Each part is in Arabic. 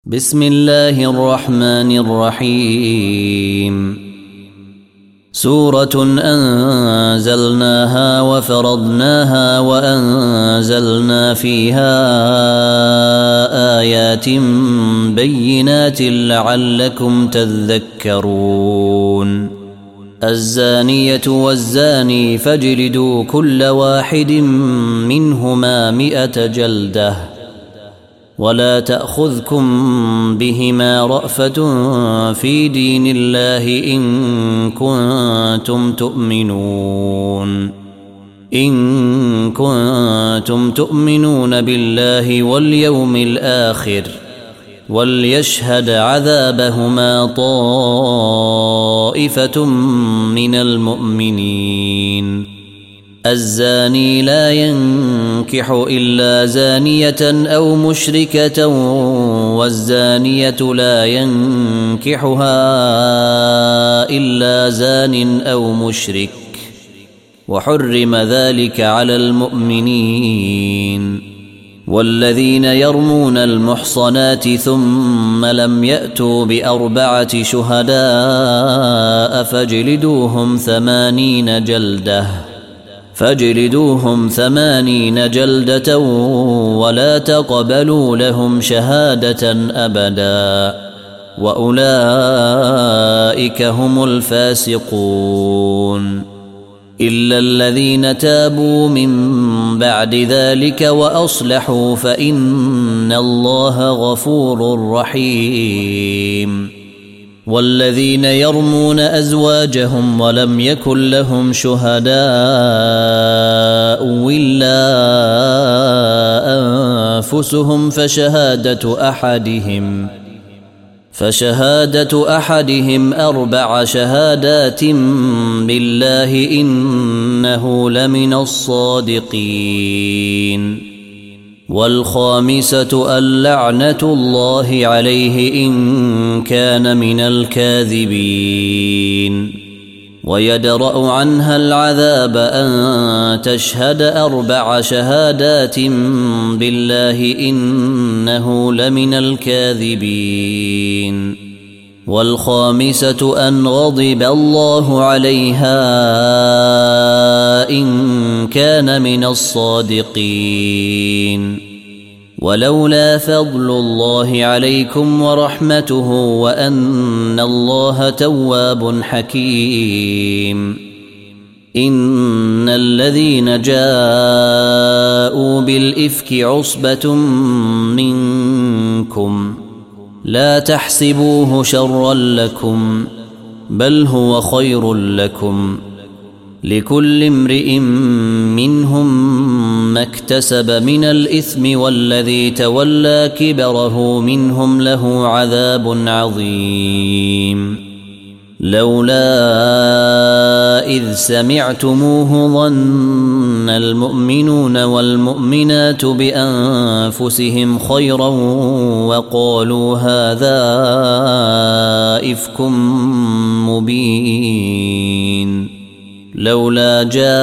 بسم الله الرحمن الرحيم. سورة أنزلناها وفرضناها وأنزلنا فيها آيات بينات لعلكم تذكرون. الزانية والزاني فاجلدوا كل واحد منهما 100 جلدة ولا تأخذكم بهما رأفة في دين الله إن كنتم تؤمنون بالله واليوم الآخر وليشهد عذابهما طائفة من المؤمنين. الزاني لا ينكح إلا زانية أو مشركة والزانية لا ينكحها إلا زان أو مشرك وحرم ذلك على المؤمنين. والذين يرمون المحصنات ثم لم يأتوا ب4 شهداء فاجلدوهم 80 جلدة ولا تقبلوا لهم شهادة أبدا وأولئك هم الفاسقون. إلا الذين تابوا من بعد ذلك وأصلحوا فإن الله غفور رحيم. والذين يرمون أزواجهم ولم يكن لهم شهداء إلا أنفسهم فشهادة أحدهم 4 شهادات بالله إنه لمن الصادقين. والخامسة اللعنة الله عليه إن كان من الكاذبين. ويدرأ عنها العذاب أن تشهد 4 شهادات بالله إنه لمن الكاذبين. والخامسة أن غضب الله عليها إن كان من الصادقين. ولولا فضل الله عليكم ورحمته وأن الله تواب حكيم. إن الذين جاءوا بالإفك عصبة منكم لا تحسبوه شرا لكم بل هو خير لكم لكل امرئ منهم ما اكتسب من الإثم والذي تولى كبره منهم له عذاب عظيم. لولا إذ سمعتموه ظن المؤمنون والمؤمنات بأنفسهم خيرا وقالوا هذا إفك مبين. لولا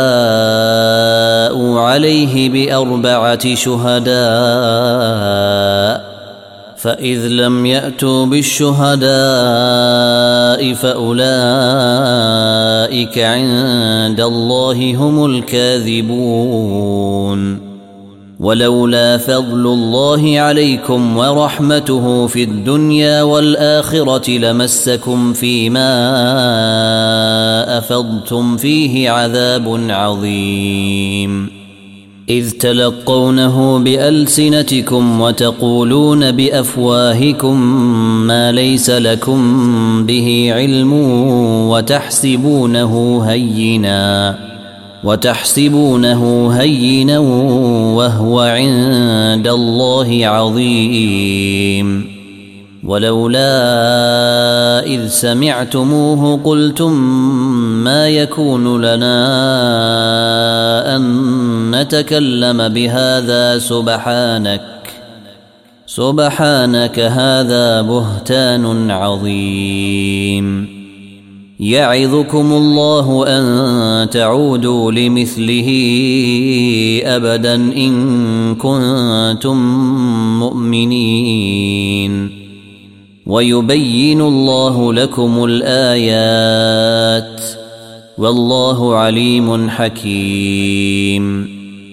جاءوا عليه ب4 شهداء فإذ لم يأتوا بالشهداء فأولئك عند الله هم الكاذبون. ولولا فضل الله عليكم ورحمته في الدنيا والآخرة لمسكم فيما أفضتم فيه عذاب عظيم. إذ تلقونه بألسنتكم وتقولون بأفواهكم ما ليس لكم به علم وتحسبونه هينا وهو عند الله عظيم. ولولا إذ سمعتموه قلتم ما يكون لنا أن نتكلم بهذا سبحانك هذا بهتان عظيم. يعظكم الله أن تعودوا لمثله أبدا إن كنتم مؤمنين ويبين الله لكم الآيات والله عليم حكيم.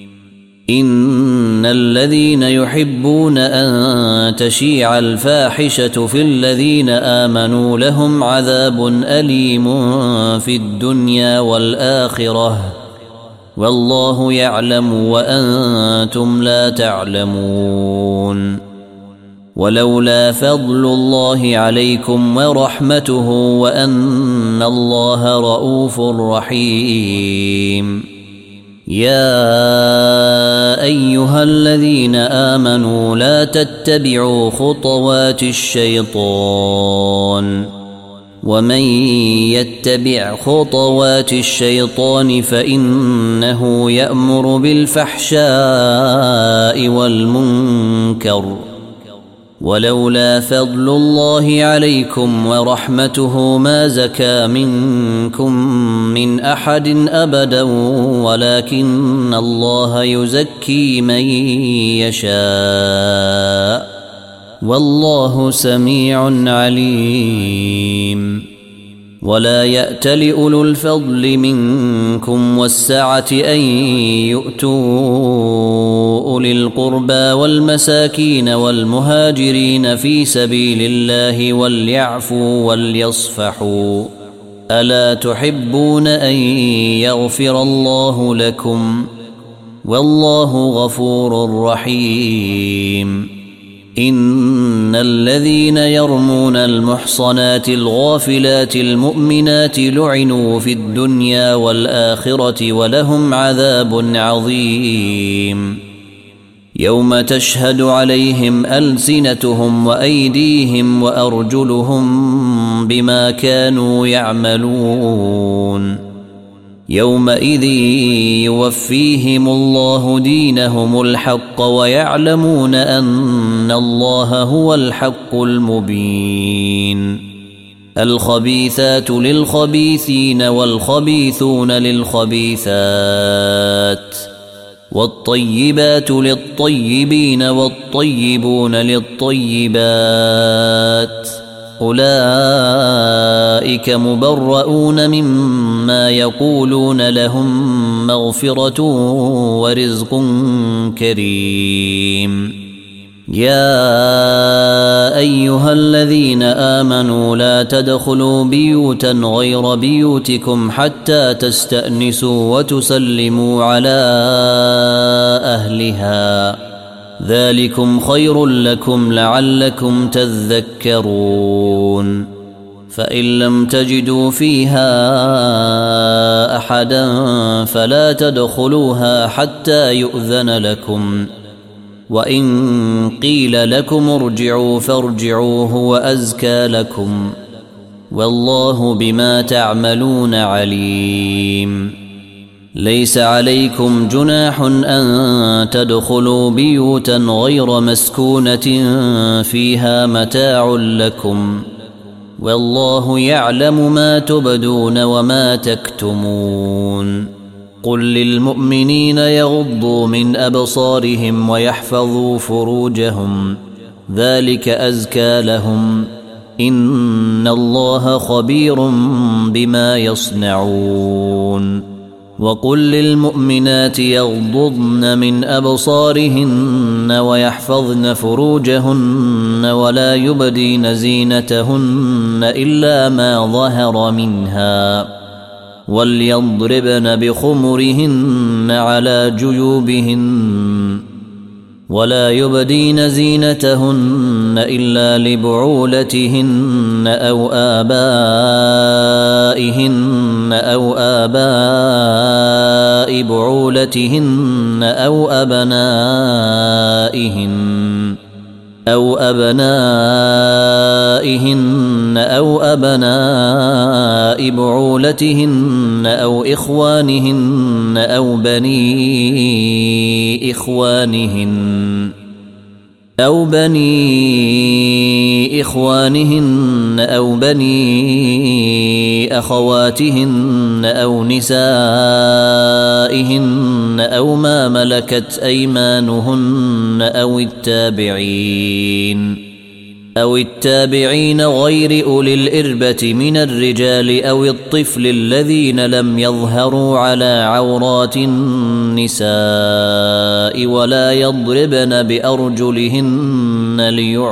إن الذين يحبون أن تشيع الفاحشة في الذين آمنوا لهم عذاب أليم في الدنيا والآخرة والله يعلم وأنتم لا تعلمون. ولولا فضل الله عليكم ورحمته وأن الله رؤوف رحيم. يا أيها الذين آمنوا لا تتبعوا خطوات الشيطان ومن يتبع خطوات الشيطان فإنه يأمر بالفحشاء والمنكر ولولا فضل الله عليكم ورحمته ما زكى منكم من أحد أبدا ولكن الله يزكي من يشاء والله سميع عليم. ولا يأتل أولو الفضل منكم والسعة أن يؤتوا أولي القربى والمساكين والمهاجرين في سبيل الله وليعفوا وليصفحوا ألا تحبون أن يغفر الله لكم والله غفور رحيم. إن الذين يرمون المحصنات الغافلات المؤمنات لعنوا في الدنيا والآخرة ولهم عذاب عظيم. يوم تشهد عليهم ألسنتهم وأيديهم وأرجلهم بما كانوا يعملون. يومئذ يوفيهم الله دينهم الحق ويعلمون أن الله هو الحق المبين. الخبيثات للخبيثين والخبيثون للخبيثات والطيبات للطيبين والطيبون للطيبات أولئك مبرؤون مما يقولون لهم مغفرة ورزق كريم. يا أيها الذين آمنوا لا تدخلوا بيوتا غير بيوتكم حتى تستأنسوا وتسلموا على أهلها ذلكم خير لكم لعلكم تذكرون. فإن لم تجدوا فيها أحدا فلا تدخلوها حتى يؤذن لكم وإن قيل لكم ارجعوا فارجعوا هو أزكى لكم والله بما تعملون عليم. ليس عليكم جناح أن تدخلوا بيوتا غير مسكونة فيها متاع لكم والله يعلم ما تبدون وما تكتمون. قل للمؤمنين يغضوا من أبصارهم ويحفظوا فروجهم ذلك أزكى لهم إن الله خبير بما يصنعون. وقل للمؤمنات يغضضن من أبصارهن ويحفظن فروجهن ولا يبدين زينتهن إلا ما ظهر منها وليضربن بخمرهن على جيوبهن ولا يبدين زينتهن إلا لبعولتهن أو آباء بعولتهن أو أبناء بعولتهن أو إخوانهن أو بني إخوانهن أو بني أخواتهن أو نسائهن أو ما ملكت أيمانهن أو التابعين غير أولي الإربة من الرجال أو الطفل الذين لم يظهروا على عورات النساء ولا يضربن بأرجلهن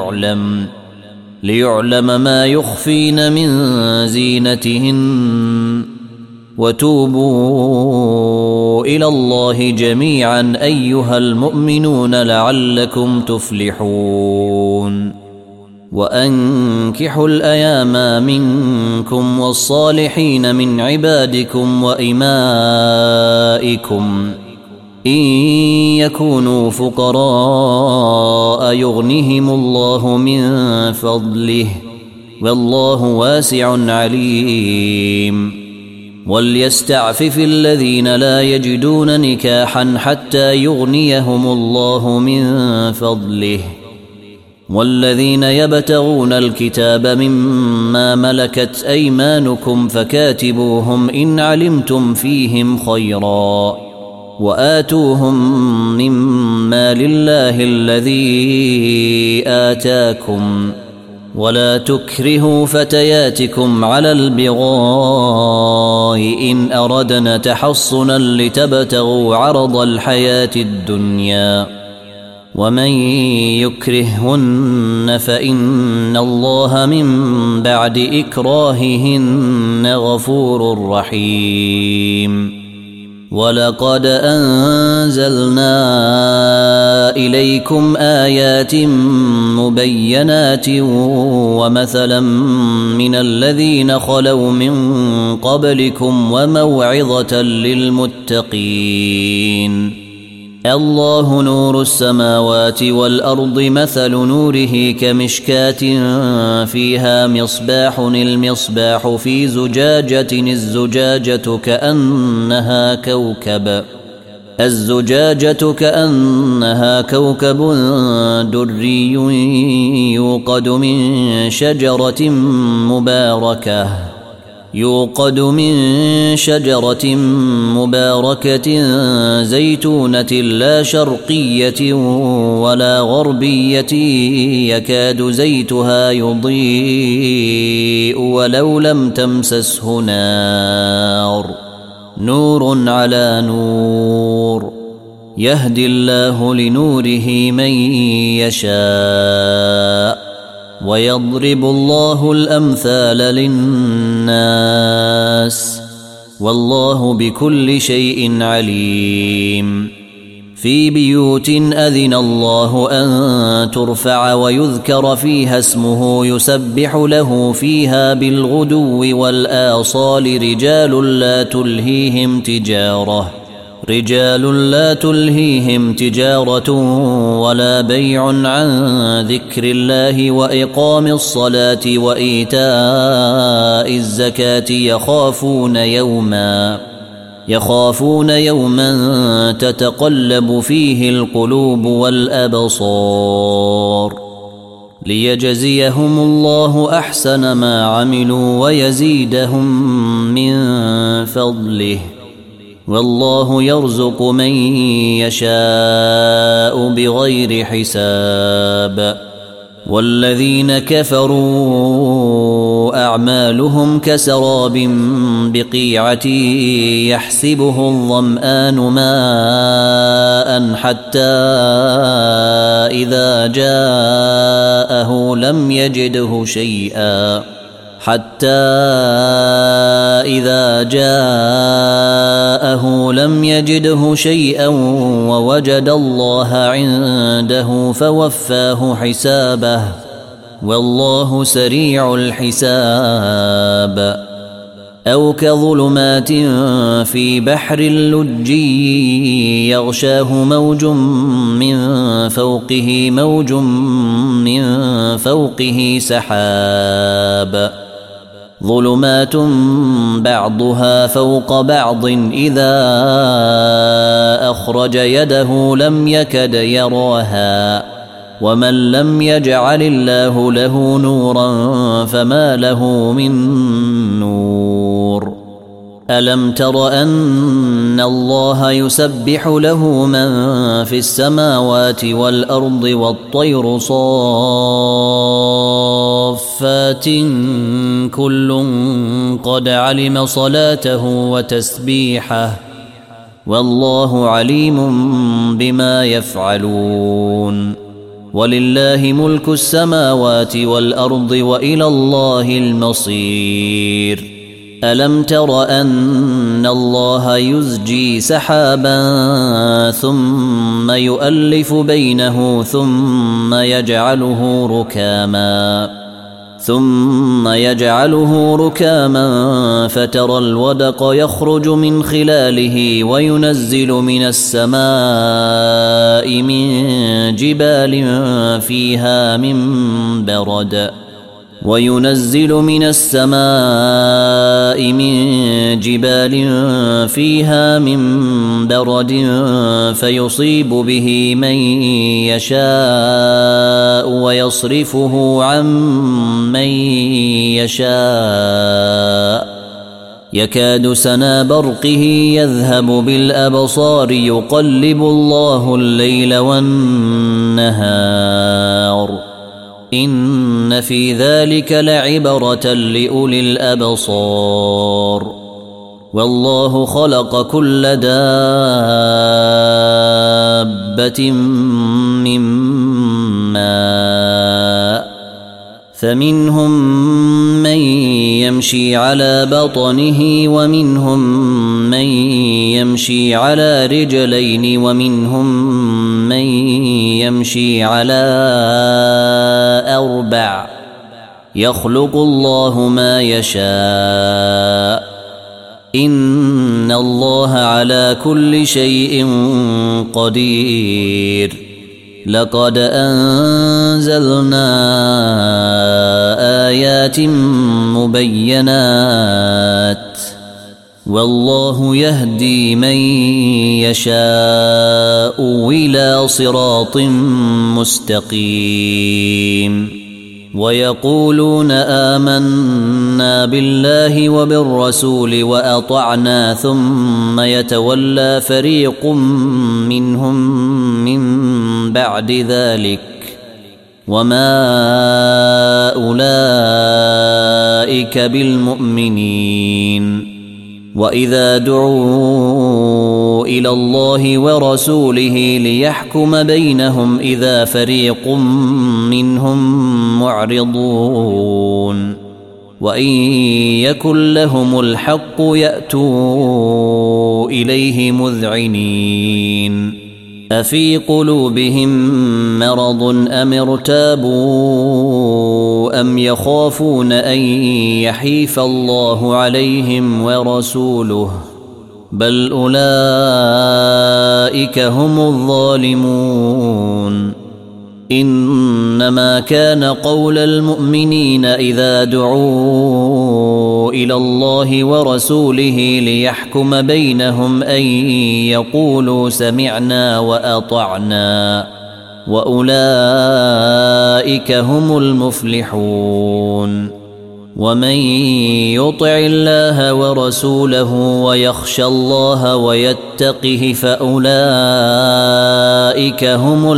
ليعلم ما يخفين من زينتهن وتوبوا إلى الله جميعا أيها المؤمنون لعلكم تفلحون وأنكحوا الأيام منكم والصالحين من عبادكم وإمائكم إن يكونوا فقراء يغنهم الله من فضله والله واسع عليم وليستعفف الذين لا يجدون نكاحا حتى يغنيهم الله من فضله والذين يبتغون الكتاب مما ملكت أيمانكم فكاتبوهم إن علمتم فيهم خيرا وآتوهم مما لله الذي آتاكم ولا تكرهوا فتياتكم على البغاء إن أردنا تحصنا لتبتغوا عرض الحياة الدنيا ومن يكرههن فإن الله من بعد إكراههن غفور رحيم ولقد أنزلنا إليكم آيات مبينات ومثلا من الذين خلوا من قبلكم وموعظة للمتقين الله نور السماوات والأرض مثل نوره كمشكاة فيها مصباح المصباح في زجاجة الزجاجة كأنها كوكب دري يوقد من شجرة مباركة زيتونة لا شرقية ولا غربية يكاد زيتها يضيء ولو لم تمسسه نور على نور يهدي الله لنوره من يشاء ويضرب الله الأمثال للناس والله بكل شيء عليم في بيوت أذن الله أن ترفع ويذكر فيها اسمه يسبح له فيها بالغدو والآصال رجال لا تلهيهم تجارة ولا بيع عن ذكر الله وإقام الصلاة وإيتاء الزكاة يخافون يوما تتقلب فيه القلوب والأبصار ليجزيهم الله أحسن ما عملوا ويزيدهم من فضله والله يرزق من يشاء بغير حساب والذين كفروا أعمالهم كسراب بقيعة يحسبه الظمآن ماء حتى إذا جاءه لم يجده شيئا ووجد الله عنده فوفاه حسابه والله سريع الحساب أو كظلمات في بحر لجي يغشاه موج من فوقه سحاب ظلمات بعضها فوق بعض إذا أخرج يده لم يكد يراها ومن لم يجعل الله له نورا فما له من نور ألم تر أن الله يسبح له من في السماوات والأرض والطير صافات كل قد علم صلاته وتسبيحه والله عليم بما يفعلون ولله ملك السماوات والأرض وإلى الله المصير ألم تر أن الله يزجي سحابا ثم يؤلف بينه ثم يجعله ركاما فترى الودق يخرج من خلاله وينزل من السماء من جبال فيها من برد فيصيب به من يشاء ويصرفه عن من يشاء يكاد سنا برقه يذهب بالأبصار يقلب الله الليل والنهار إن في ذلك لعبرة لأولي الأبصار والله خلق كل دابة من ماء فمنهم من يمشي على بطنه ومنهم من يمشي على رجلين ومنهم من يمشي على 4 يخلق الله ما يشاء إن الله على كل شيء قدير لقد أنزلنا آيات مبينات والله يهدي من يشاء إلى صراط مستقيم ويقولون آمنا بالله وبالرسول وأطعنا ثم يتولى فريق منهم من بعد ذلك وما أولئك بالمؤمنين وإذا دعوا إلى الله ورسوله ليحكم بينهم إذا فريق منهم معرضون وإن يكن لهم الحق يأتوا إليه مذعنين أفي قلوبهم مرض أم ارتابوا أم يخافون أن يحيف الله عليهم ورسوله بل أولئك هم الظالمون إنما كان قول المؤمنين إذا دعوا إلى الله ورسوله ليحكم بينهم أن يقولوا سمعنا وأطعنا وأولئك هم المفلحون ومن يطع الله ورسوله ويخشى الله ويتقه فأولئك هم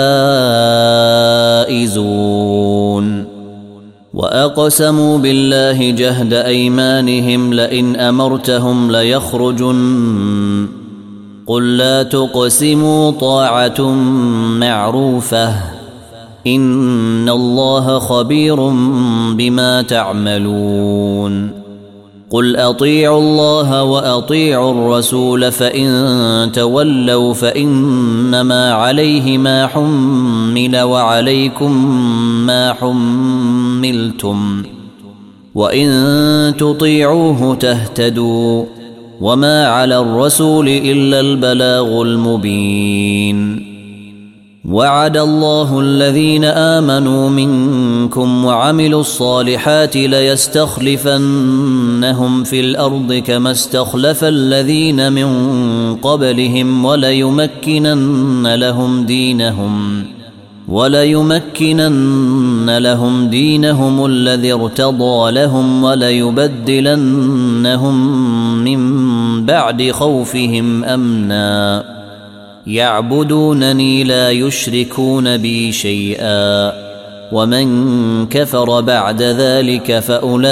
الفائزون وأقسموا بالله جهد أيمانهم لئن أمرتهم ليخرجن قل لا تقسموا طاعة معروفة إن الله خبير بما تعملون قل أطيعوا الله وأطيعوا الرسول فإن تولوا فإنما عليه ما حمل وعليكم ما حملتم وإن تطيعوه تهتدوا وما على الرسول إلا البلاغ المبين وعد الله الذين آمنوا منكم وعملوا الصالحات ليستخلفنهم في الأرض كما استخلف الذين من قبلهم وليمكنن لهم دينهم الذي ارتضى لهم وليبدلنهم من بعد خوفهم أمنا يعبدونني لا يشركون بي شيئا ومن كفر بعد ذلك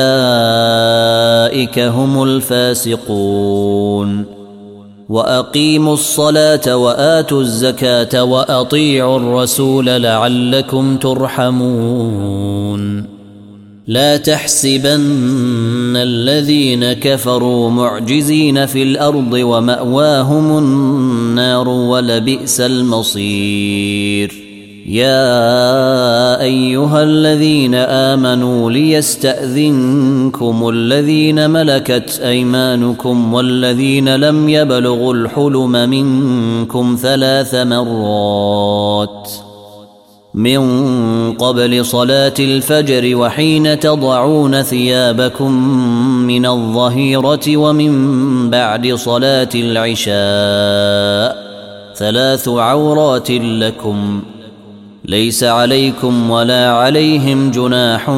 فأولئك هم الفاسقون وأقيموا الصلاة وآتوا الزكاة وأطيعوا الرسول لعلكم ترحمون لا تحسبن الذين كفروا معجزين في الأرض ومأواهم النار ولبئس المصير يا أيها الذين آمنوا ليستأذنكم الذين ملكت أيمانكم والذين لم يبلغوا الحلم منكم 3 مرات من قبل صلاة الفجر وحين تضعون ثيابكم من الظهيرة ومن بعد صلاة العشاء 3 عورات لكم ليس عليكم ولا عليهم جناح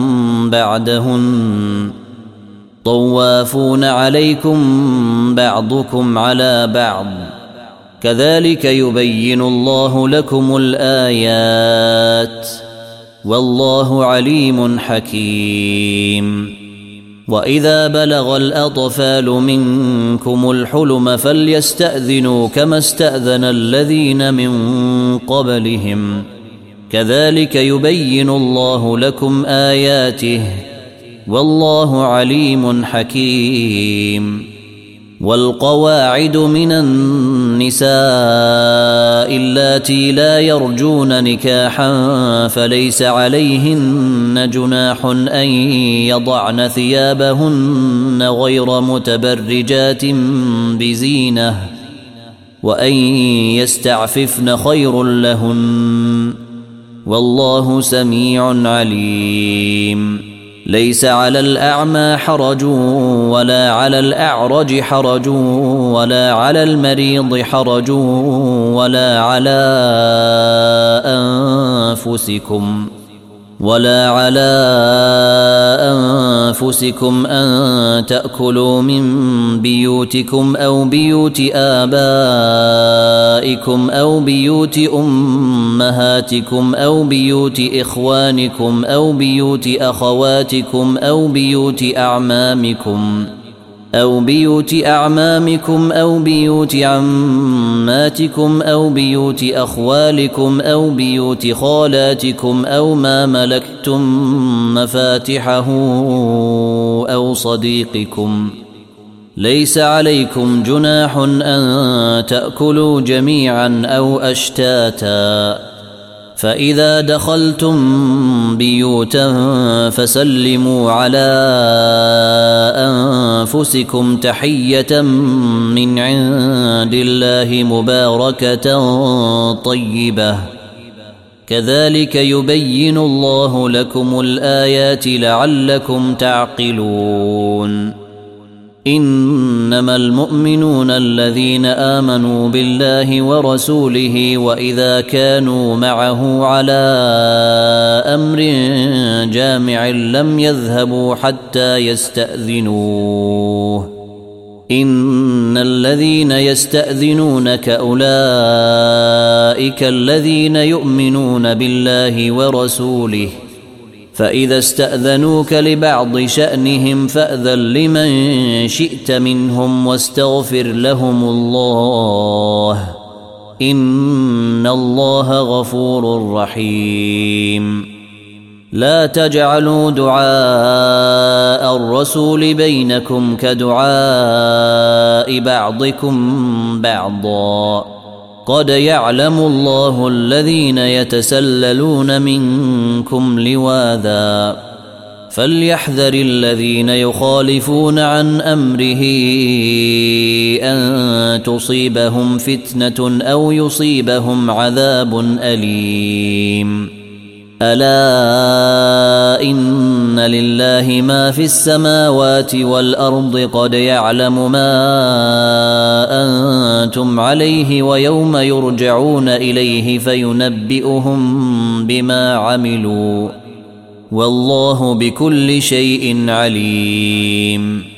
بعدهن طوافون عليكم بعضكم على بعض كذلك يبين الله لكم الآيات والله عليم حكيم وإذا بلغ الأطفال منكم الحلم فليستأذنوا كما استأذن الذين من قبلهم كذلك يبين الله لكم آياته والله عليم حكيم والقواعد من النساء اللاتي لا يرجون نكاحا فليس عليهن جناح أن يضعن ثيابهن غير متبرجات بزينة وأن يستعففن خير لهن والله سميع عليم ليس على الأعمى حرج ولا على الأعرج حرج ولا على المريض حرج ولا على أنفسكم أن تأكلوا من بيوتكم أو بيوت آبائكم أو بيوت أمهاتكم أو بيوت إخوانكم أو بيوت أخواتكم أو بيوت أعمامكم أو بيوت عماتكم أو بيوت أخوالكم أو بيوت خالاتكم أو ما ملكتم مفاتحه أو صديقكم ليس عليكم جناح أن تأكلوا جميعا أو أشتاتا فإذا دخلتم بيوتا فسلموا على أنفسكم تحية من عند الله مباركة طيبة كذلك يبين الله لكم الآيات لعلكم تعقلون إنما المؤمنون الذين آمنوا بالله ورسوله وإذا كانوا معه على أمر جامع لم يذهبوا حتى يستأذنوه إن الذين يستأذنونك أولئك الذين يؤمنون بالله ورسوله فإذا استأذنوك لبعض شأنهم فأذن لمن شئت منهم واستغفر لهم الله إن الله غفور رحيم لا تجعلوا دعاء الرسول بينكم كدعاء بعضكم بعضا قد يعلم الله الذين يتسللون منكم لواذا فليحذر الذين يخالفون عن أمره أن تصيبهم فتنة أو يصيبهم عذاب أليم ألا إن لله ما في السماوات والأرض قد يعلم ما أنتم عليه ويوم يرجعون إليه فينبئهم بما عملوا والله بكل شيء عليم.